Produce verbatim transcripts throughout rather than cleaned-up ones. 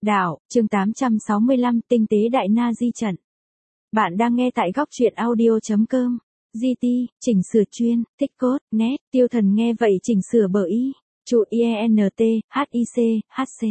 Đạo, chương tám trăm sáu mươi lăm, tinh tế đại na di trận. Bạn đang nghe tại góc truyện audio.com. giê tê, chỉnh sửa chuyên, thích cốt, net, Tiêu Thần nghe vậy chỉnh sửa bờ y, trụ i en tê, hát i xê, hát xê.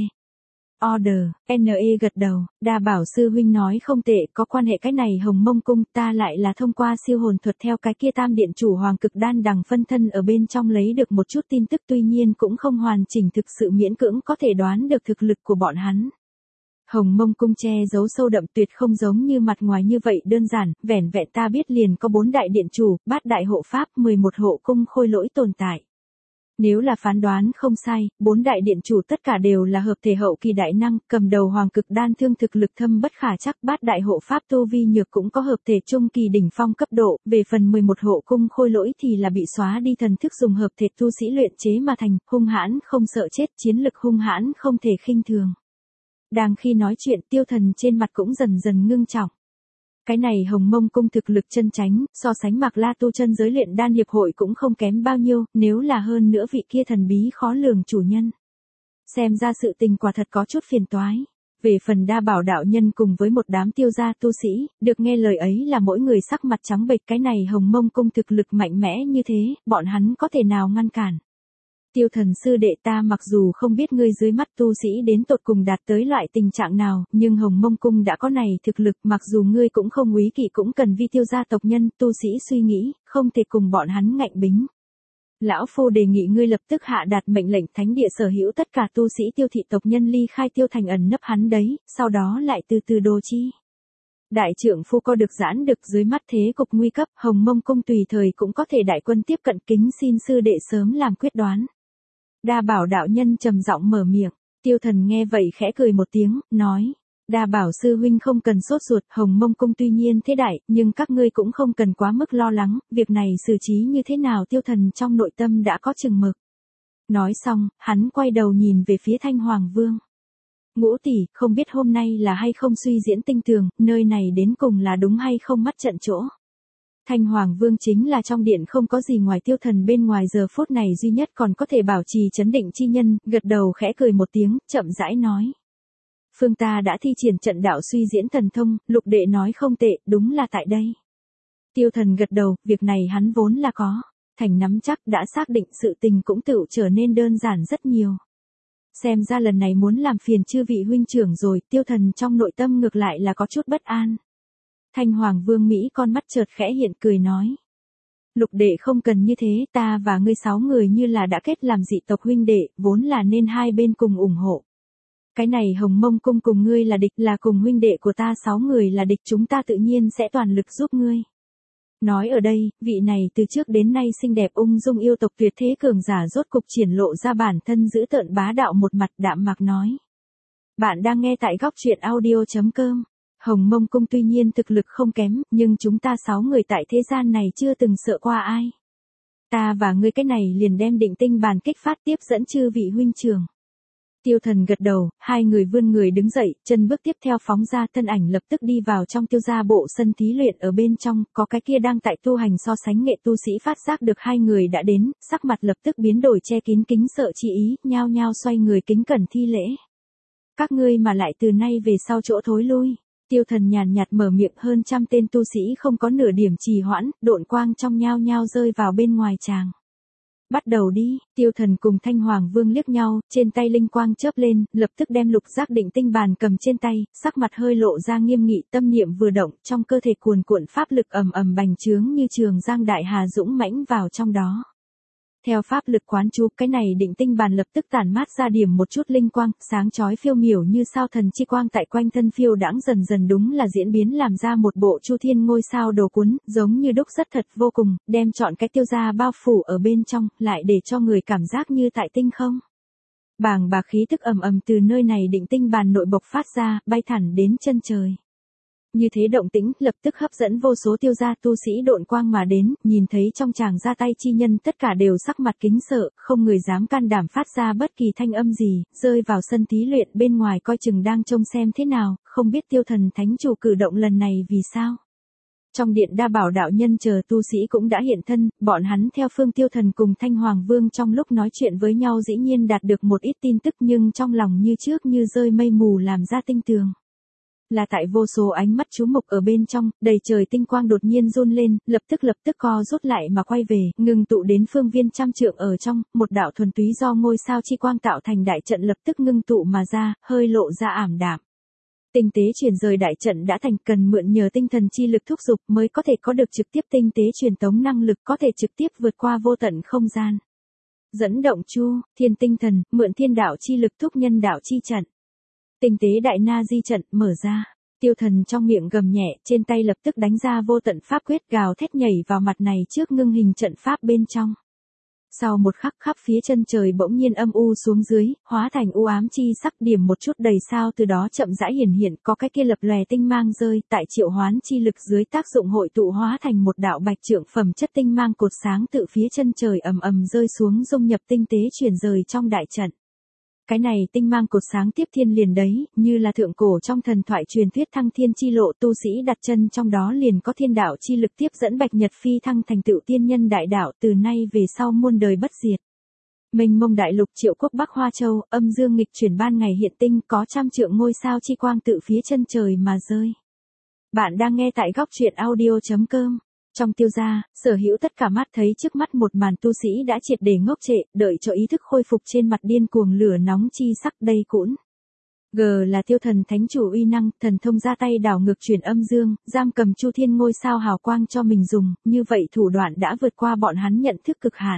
Order, en e gật đầu, đa bảo sư huynh nói không tệ, có quan hệ cái này Hồng Mông Cung, ta lại là thông qua siêu hồn thuật theo cái kia tam điện chủ hoàng cực đan đằng phân thân ở bên trong lấy được một chút tin tức, tuy nhiên cũng không hoàn chỉnh, thực sự miễn cưỡng có thể đoán được thực lực của bọn hắn. Hồng Mông Cung che giấu sâu đậm, tuyệt không giống như mặt ngoài như vậy đơn giản, vẻn vẹn ta biết liền có bốn đại điện chủ, bát đại hộ pháp, mười một hộ cung khôi lỗi tồn tại. Nếu là phán đoán không sai, bốn đại điện chủ tất cả đều là hợp thể hậu kỳ đại năng, cầm đầu hoàng cực đan thương thực lực thâm bất khả chắc, bát đại hộ pháp tu vi nhược cũng có hợp thể trung kỳ đỉnh phong cấp độ, về phần mười một hộ cung khôi lỗi thì là bị xóa đi thần thức dùng hợp thể tu sĩ luyện chế mà thành, hung hãn không sợ chết, chiến lực hung hãn không thể khinh thường. Đang khi nói chuyện, Tiêu Thần trên mặt cũng dần dần ngưng trọng. Cái này Hồng Mông Cung thực lực chân chánh, so sánh Mạc La tu chân giới luyện đan hiệp hội cũng không kém bao nhiêu, nếu là hơn nữa vị kia thần bí khó lường chủ nhân. Xem ra sự tình quả thật có chút phiền toái. Về phần đa bảo đạo nhân cùng với một đám tiêu gia tu sĩ, được nghe lời ấy là mỗi người sắc mặt trắng bệch, cái này Hồng Mông Cung thực lực mạnh mẽ như thế, bọn hắn có thể nào ngăn cản. Tiêu Thần sư đệ, ta mặc dù không biết ngươi dưới mắt tu sĩ đến tột cùng đạt tới loại tình trạng nào, nhưng Hồng Mông Cung đã có này thực lực, mặc dù ngươi cũng không úy kỵ cũng cần vi tiêu gia tộc nhân, tu sĩ suy nghĩ, không thể cùng bọn hắn ngạnh bính. Lão phu đề nghị ngươi lập tức hạ đạt mệnh lệnh thánh địa sở hữu tất cả tu sĩ Tiêu thị tộc nhân ly khai Tiêu thành ẩn nấp hắn đấy, sau đó lại từ từ đồ chi. Đại trưởng phu co được giãn được, dưới mắt thế cục nguy cấp, Hồng Mông Cung tùy thời cũng có thể đại quân tiếp cận, kính xin sư đệ sớm làm quyết đoán. Đa bảo đạo nhân trầm giọng mở miệng, Tiêu Thần nghe vậy khẽ cười một tiếng, nói, đa bảo sư huynh không cần sốt ruột, Hồng Mông Cung tuy nhiên thế đại, nhưng các ngươi cũng không cần quá mức lo lắng, việc này xử trí như thế nào Tiêu Thần trong nội tâm đã có chừng mực. Nói xong, hắn quay đầu nhìn về phía Thanh Hoàng Vương. Ngũ tỷ, không biết hôm nay là hay không suy diễn tinh tường, nơi này đến cùng là đúng hay không mắt trận chỗ. Thanh Hoàng Vương chính là trong điện không có gì ngoài Tiêu Thần bên ngoài giờ phút này duy nhất còn có thể bảo trì chấn định chi nhân, gật đầu khẽ cười một tiếng, chậm rãi nói. Phương ta đã thi triển trận đạo suy diễn thần thông, lục đệ nói không tệ, đúng là tại đây. Tiêu Thần gật đầu, việc này hắn vốn là có, thành nắm chắc, đã xác định sự tình cũng tự trở nên đơn giản rất nhiều. Xem ra lần này muốn làm phiền chư vị huynh trưởng rồi, Tiêu Thần trong nội tâm ngược lại là có chút bất an. Thanh Hoàng Vương Mỹ con mắt chợt khẽ hiện cười nói. Lục đệ không cần như thế, ta và ngươi sáu người như là đã kết làm dị tộc huynh đệ, vốn là nên hai bên cùng ủng hộ. Cái này Hồng Mông Cung cùng ngươi là địch, là cùng huynh đệ của ta sáu người là địch, chúng ta tự nhiên sẽ toàn lực giúp ngươi. Nói ở đây, vị này từ trước đến nay xinh đẹp ung dung yêu tộc tuyệt thế cường giả rốt cục triển lộ ra bản thân dữ tợn bá đạo một mặt, đạm mạc nói. Bạn đang nghe tại góc truyện audio.com. Hồng Mông Cung tuy nhiên thực lực không kém, nhưng chúng ta sáu người tại thế gian này chưa từng sợ qua ai. Ta và ngươi cái này liền đem định tinh bàn kích phát tiếp dẫn chư vị huynh trưởng. Tiêu Thần gật đầu, hai người vươn người đứng dậy, chân bước tiếp theo phóng ra, thân ảnh lập tức đi vào trong Tiêu gia bộ sân thí luyện, ở bên trong, có cái kia đang tại tu hành so sánh nghệ tu sĩ phát giác được hai người đã đến, sắc mặt lập tức biến đổi che kín kính sợ chi ý, nhao nhao xoay người kính cẩn thi lễ. Các ngươi mà lại từ nay về sau chỗ thối lui. Tiêu Thần nhàn nhạt mở miệng, hơn trăm tên tu sĩ không có nửa điểm trì hoãn, độn quang trong nhao nhao rơi vào bên ngoài tràng. Bắt đầu đi, Tiêu Thần cùng Thanh Hoàng Vương liếc nhau, trên tay linh quang chớp lên, lập tức đem lục giác định tinh bàn cầm trên tay, sắc mặt hơi lộ ra nghiêm nghị, tâm niệm vừa động, trong cơ thể cuồn cuộn pháp lực ầm ầm bành trướng như trường giang đại hà dũng mãnh vào trong đó. Theo pháp lực quán chú, cái này định tinh bàn lập tức tản mát ra điểm một chút linh quang, sáng chói phiêu miểu như sao thần chi quang tại quanh thân phiêu đãng, dần dần đúng là diễn biến làm ra một bộ chu thiên ngôi sao đồ cuốn, giống như đúc rất thật vô cùng, đem trọn cái Tiêu gia bao phủ ở bên trong, lại để cho người cảm giác như tại tinh không. Bàng bạc khí tức ầm ầm từ nơi này định tinh bàn nội bộc phát ra, bay thẳng đến chân trời. Như thế động tĩnh, lập tức hấp dẫn vô số Tiêu gia tu sĩ độn quang mà đến, nhìn thấy trong tràng ra tay chi nhân tất cả đều sắc mặt kính sợ, không người dám can đảm phát ra bất kỳ thanh âm gì, rơi vào sân thí luyện bên ngoài coi chừng đang trông xem thế nào, không biết Tiêu Thần thánh chủ cử động lần này vì sao. Trong điện đa bảo đạo nhân chờ tu sĩ cũng đã hiện thân, bọn hắn theo Phương Tiêu Thần cùng Thanh Hoàng Vương trong lúc nói chuyện với nhau dĩ nhiên đạt được một ít tin tức nhưng trong lòng như trước như rơi mây mù làm ra tinh tường. Là tại vô số ánh mắt chú mục ở bên trong, đầy trời tinh quang đột nhiên run lên, lập tức lập tức co rút lại mà quay về, ngừng tụ đến phương viên trăm trượng ở trong, một đạo thuần túy do ngôi sao chi quang tạo thành đại trận lập tức ngưng tụ mà ra, hơi lộ ra ảm đạm. Tinh tế chuyển rời đại trận đã thành, cần mượn nhờ tinh thần chi lực thúc dục mới có thể có được trực tiếp tinh tế truyền tống năng lực có thể trực tiếp vượt qua vô tận không gian. Dẫn động chu, thiên tinh thần, mượn thiên đạo chi lực thúc nhân đạo chi trận. Tinh tế đại na di trận mở ra, Tiêu Thần trong miệng gầm nhẹ, trên tay lập tức đánh ra vô tận pháp quyết gào thét nhảy vào mặt này trước ngưng hình trận pháp bên trong. Sau một khắc khắp phía chân trời bỗng nhiên âm u xuống dưới, hóa thành u ám chi sắc, điểm một chút đầy sao từ đó chậm rãi hiển hiện, có cái kia lập lòe tinh mang rơi, tại triệu hoán chi lực dưới tác dụng hội tụ hóa thành một đạo bạch trượng phẩm chất tinh mang cột sáng tự phía chân trời ầm ầm rơi xuống dung nhập tinh tế chuyển rời trong đại trận. Cái này tinh mang cột sáng tiếp thiên liền đấy, như là thượng cổ trong thần thoại truyền thuyết thăng thiên chi lộ, tu sĩ đặt chân trong đó liền có thiên đạo chi lực tiếp dẫn bạch nhật phi thăng thành tựu tiên nhân đại đạo, từ nay về sau muôn đời bất diệt. Mênh mông đại lục triệu quốc Bắc Hoa Châu, âm dương nghịch chuyển ban ngày hiện tinh, có trăm trượng ngôi sao chi quang tự phía chân trời mà rơi. Bạn đang nghe tại góc truyện audio chấm com. Trong Tiêu gia, sở hữu tất cả mắt thấy trước mắt một màn tu sĩ đã triệt để ngốc trệ, đợi cho ý thức khôi phục trên mặt điên cuồng lửa nóng chi sắc đây cũng. G là Tiêu Thần thánh chủ uy năng, thần thông ra tay đảo ngược chuyển âm dương, giam cầm Chu Thiên ngôi sao hào quang cho mình dùng, như vậy thủ đoạn đã vượt qua bọn hắn nhận thức cực hạn.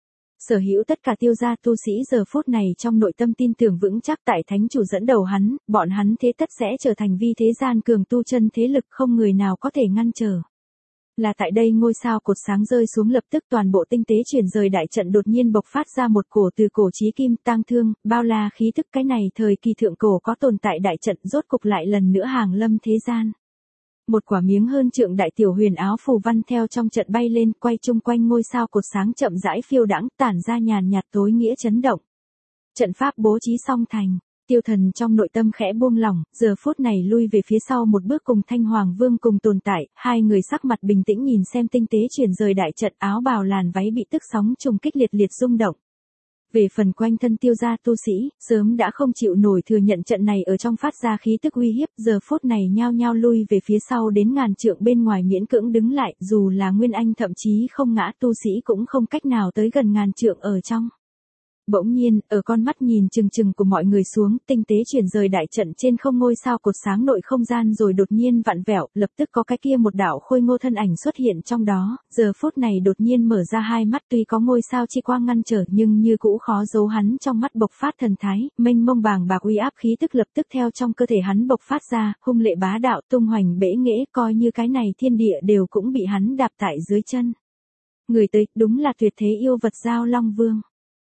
Sở hữu tất cả Tiêu gia tu sĩ giờ phút này trong nội tâm tin tưởng vững chắc tại thánh chủ dẫn đầu hắn, bọn hắn thế tất sẽ trở thành vi thế gian cường tu chân thế lực không người nào có thể ngăn trở. Là tại đây ngôi sao cột sáng rơi xuống lập tức toàn bộ tinh tế chuyển rời đại trận đột nhiên bộc phát ra một cổ từ cổ chí kim tang thương, bao la khí tức, cái này thời kỳ thượng cổ có tồn tại đại trận rốt cục lại lần nữa hàng lâm thế gian. Một quả miếng hơn trượng đại tiểu huyền áo phù văn theo trong trận bay lên, quay chung quanh ngôi sao cột sáng chậm rãi phiêu đãng, tản ra nhàn nhạt tối nghĩa chấn động. Trận pháp bố trí xong thành. Tiêu Thần trong nội tâm khẽ buông lỏng, giờ phút này lui về phía sau một bước cùng Thanh Hoàng Vương cùng tồn tại, hai người sắc mặt bình tĩnh nhìn xem tinh tế chuyển rời đại trận, áo bào làn váy bị tức sóng trùng kích liệt liệt rung động. Về phần quanh thân Tiêu gia tu sĩ, sớm đã không chịu nổi thừa nhận trận này ở trong phát ra khí tức uy hiếp, giờ phút này nhao nhao lui về phía sau đến ngàn trượng bên ngoài miễn cưỡng đứng lại, dù là Nguyên Anh thậm chí không ngã tu sĩ cũng không cách nào tới gần ngàn trượng ở trong. Bỗng nhiên, ở con mắt nhìn chừng chừng của mọi người xuống, tinh tế chuyển rời đại trận trên không ngôi sao cột sáng nội không gian rồi đột nhiên vặn vẹo, lập tức có cái kia một đạo khôi ngô thân ảnh xuất hiện trong đó, giờ phút này đột nhiên mở ra hai mắt, tuy có ngôi sao chi quang ngăn trở nhưng như cũ khó giấu hắn trong mắt bộc phát thần thái, mênh mông bàng bạc uy áp khí tức lập tức theo trong cơ thể hắn bộc phát ra, hung lệ bá đạo tung hoành bể nghễ, coi như cái này thiên địa đều cũng bị hắn đạp tại dưới chân. Người tới, đúng là tuyệt thế yêu vật Giao Long Vương.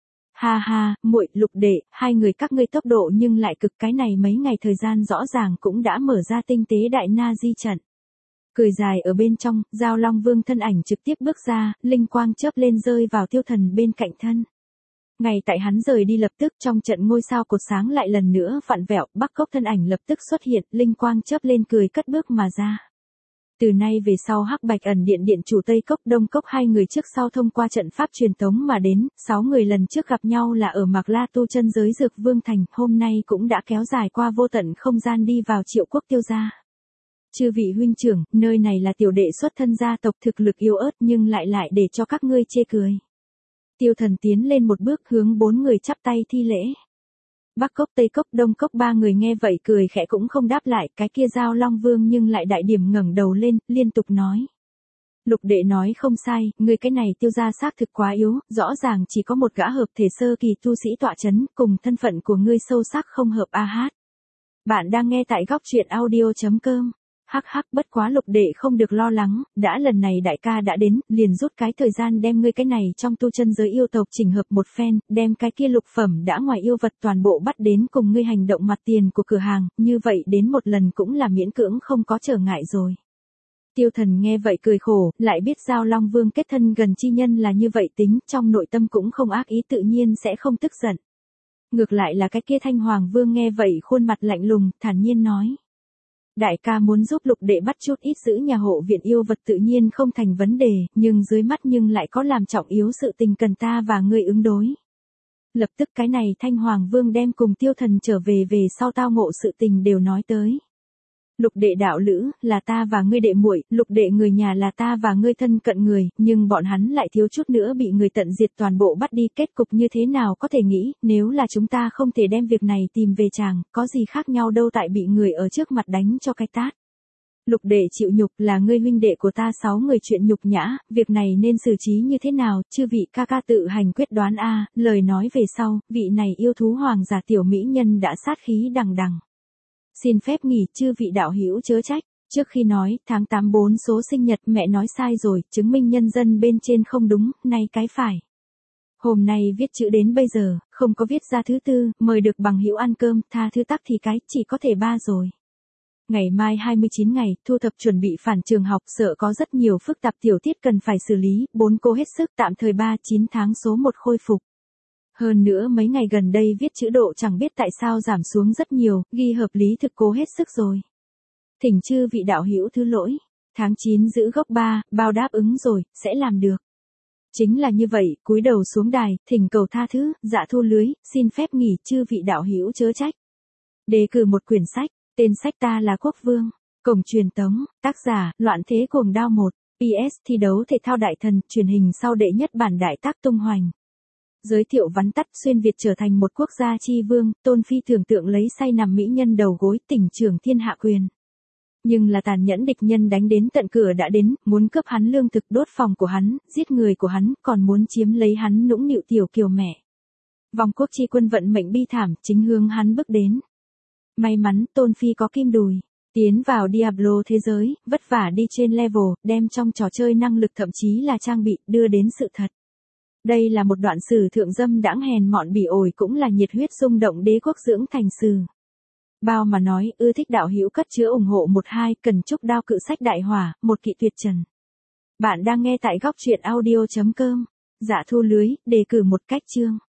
Ha ha, muội, Lục đệ, hai người các ngươi tốc độ nhưng lại cực, cái này mấy ngày thời gian rõ ràng cũng đã mở ra tinh tế đại na di trận. Cười dài ở bên trong, Giao Long Vương thân ảnh trực tiếp bước ra, linh quang chớp lên rơi vào Tiêu Thần bên cạnh thân. Ngay tại hắn rời đi lập tức trong trận ngôi sao cột sáng lại lần nữa vặn vẹo, Bắc Cốc thân ảnh lập tức xuất hiện, linh quang chớp lên cười cất bước mà ra. Từ nay về sau Hắc Bạch ẩn điện điện chủ Tây Cốc Đông Cốc hai người trước sau thông qua trận pháp truyền tống mà đến, sáu người lần trước gặp nhau là ở Mạc La tu chân giới Dược Vương Thành, hôm nay cũng đã kéo dài qua vô tận không gian đi vào Triệu Quốc Tiêu gia. Chư vị huynh trưởng, nơi này là tiểu đệ xuất thân gia tộc thực lực yếu ớt nhưng lại lại để cho các ngươi chê cười. Tiêu Thần tiến lên một bước hướng bốn người chắp tay thi lễ. Bắc Cốc Tây Cốc Đông Cốc ba người nghe vậy cười khẽ cũng không đáp lại, cái kia Giao Long Vương nhưng lại đại điểm ngẩng đầu lên, liên tục nói. Lục đệ nói không sai, người cái này Tiêu gia xác thực quá yếu, rõ ràng chỉ có một gã hợp thể sơ kỳ tu sĩ tọa chấn, cùng thân phận của ngươi sâu sắc không hợp a hát. Bạn đang nghe tại góc truyện audio chấm com. Hắc hắc, bất quá Lục đệ không được lo lắng, đã lần này đại ca đã đến, liền rút cái thời gian đem ngươi cái này trong tu chân giới yêu tộc chỉnh hợp một phen, đem cái kia lục phẩm đã ngoài yêu vật toàn bộ bắt đến cùng ngươi hành động mặt tiền của cửa hàng, như vậy đến một lần cũng là miễn cưỡng không có trở ngại rồi. Tiêu Thần nghe vậy cười khổ, lại biết Giao Long Vương kết thân gần chi nhân là như vậy tính, trong nội tâm cũng không ác ý tự nhiên sẽ không tức giận. Ngược lại là cái kia Thanh Hoàng Vương nghe vậy khuôn mặt lạnh lùng, thản nhiên nói. Đại ca muốn giúp lục đệ bắt chút ít giữ nhà hộ viện yêu vật tự nhiên không thành vấn đề, nhưng dưới mắt nhưng lại có làm trọng yếu sự tình cần ta và ngươi ứng đối. Lập tức cái này Thanh Hoàng Vương đem cùng Tiêu Thần trở về về sau tao ngộ sự tình đều nói tới. Lục đệ đạo lữ, là ta và ngươi đệ muội, lục đệ người nhà là ta và ngươi thân cận người, nhưng bọn hắn lại thiếu chút nữa bị người tận diệt toàn bộ bắt đi, kết cục như thế nào có thể nghĩ, nếu là chúng ta không thể đem việc này tìm về chàng, có gì khác nhau đâu tại bị người ở trước mặt đánh cho cái tát. Lục đệ chịu nhục, là ngươi huynh đệ của ta sáu người chuyện nhục nhã, việc này nên xử trí như thế nào, chư vị ca ca tự hành quyết đoán a. Lời nói về sau, vị này yêu thú hoàng giả tiểu mỹ nhân đã sát khí đằng đằng. Xin phép nghỉ chư vị đạo hữu chớ trách, trước khi nói tháng tám bốn số sinh nhật mẹ nói sai rồi, chứng minh nhân dân bên trên không đúng, nay cái phải. Hôm nay viết chữ đến bây giờ, không có viết ra thứ tư, mời được bằng hữu ăn cơm, tha thứ tắc thì cái, chỉ có thể ba rồi. Ngày mai hai mươi chín ngày, thu thập chuẩn bị phản trường học, sợ có rất nhiều phức tạp tiểu tiết cần phải xử lý, bốn cô hết sức tạm thời ba chín tháng số một khôi phục. Hơn nữa mấy ngày gần đây viết chữ độ chẳng biết tại sao giảm xuống rất nhiều, ghi hợp lý thực cố hết sức rồi. Thỉnh chư vị đạo hữu thứ lỗi, tháng chín giữ gốc ba, bao đáp ứng rồi, sẽ làm được. Chính là như vậy, cúi đầu xuống đài, thỉnh cầu tha thứ, dạ thu lưới, xin phép nghỉ chư vị đạo hữu chớ trách. Đề cử một quyển sách, tên sách Ta là Quốc Vương, Cổng truyền tống, tác giả, Loạn thế cuồng đao một, pê ét thi đấu thể thao đại thần, truyền hình sau đệ nhất bản đại tác tung hoành. Giới thiệu vắn tắt xuyên Việt trở thành một quốc gia chi vương, Tôn Phi tưởng tượng lấy say nằm mỹ nhân đầu gối tỉnh trưởng thiên hạ quyền. Nhưng là tàn nhẫn địch nhân đánh đến tận cửa đã đến, muốn cướp hắn lương thực đốt phòng của hắn, giết người của hắn, còn muốn chiếm lấy hắn nũng nịu tiểu kiều mẹ. Vòng quốc chi quân vận mệnh bi thảm chính hướng hắn bước đến. May mắn Tôn Phi có kim đùi. Tiến vào Diablo thế giới, vất vả đi trên level, đem trong trò chơi năng lực thậm chí là trang bị, đưa đến sự thật. Đây là một đoạn sử thượng dâm đãng hèn mọn bỉ ổi cũng là nhiệt huyết xung động đế quốc dưỡng thành sử. Bao mà nói, ưa thích đạo hữu cất chứa ủng hộ một hai, cần chúc đao cự sách đại hỏa, một kỵ tuyệt trần. Bạn đang nghe tại góc truyện audio chấm com. Dạ thu lưới, đề cử một cách chương.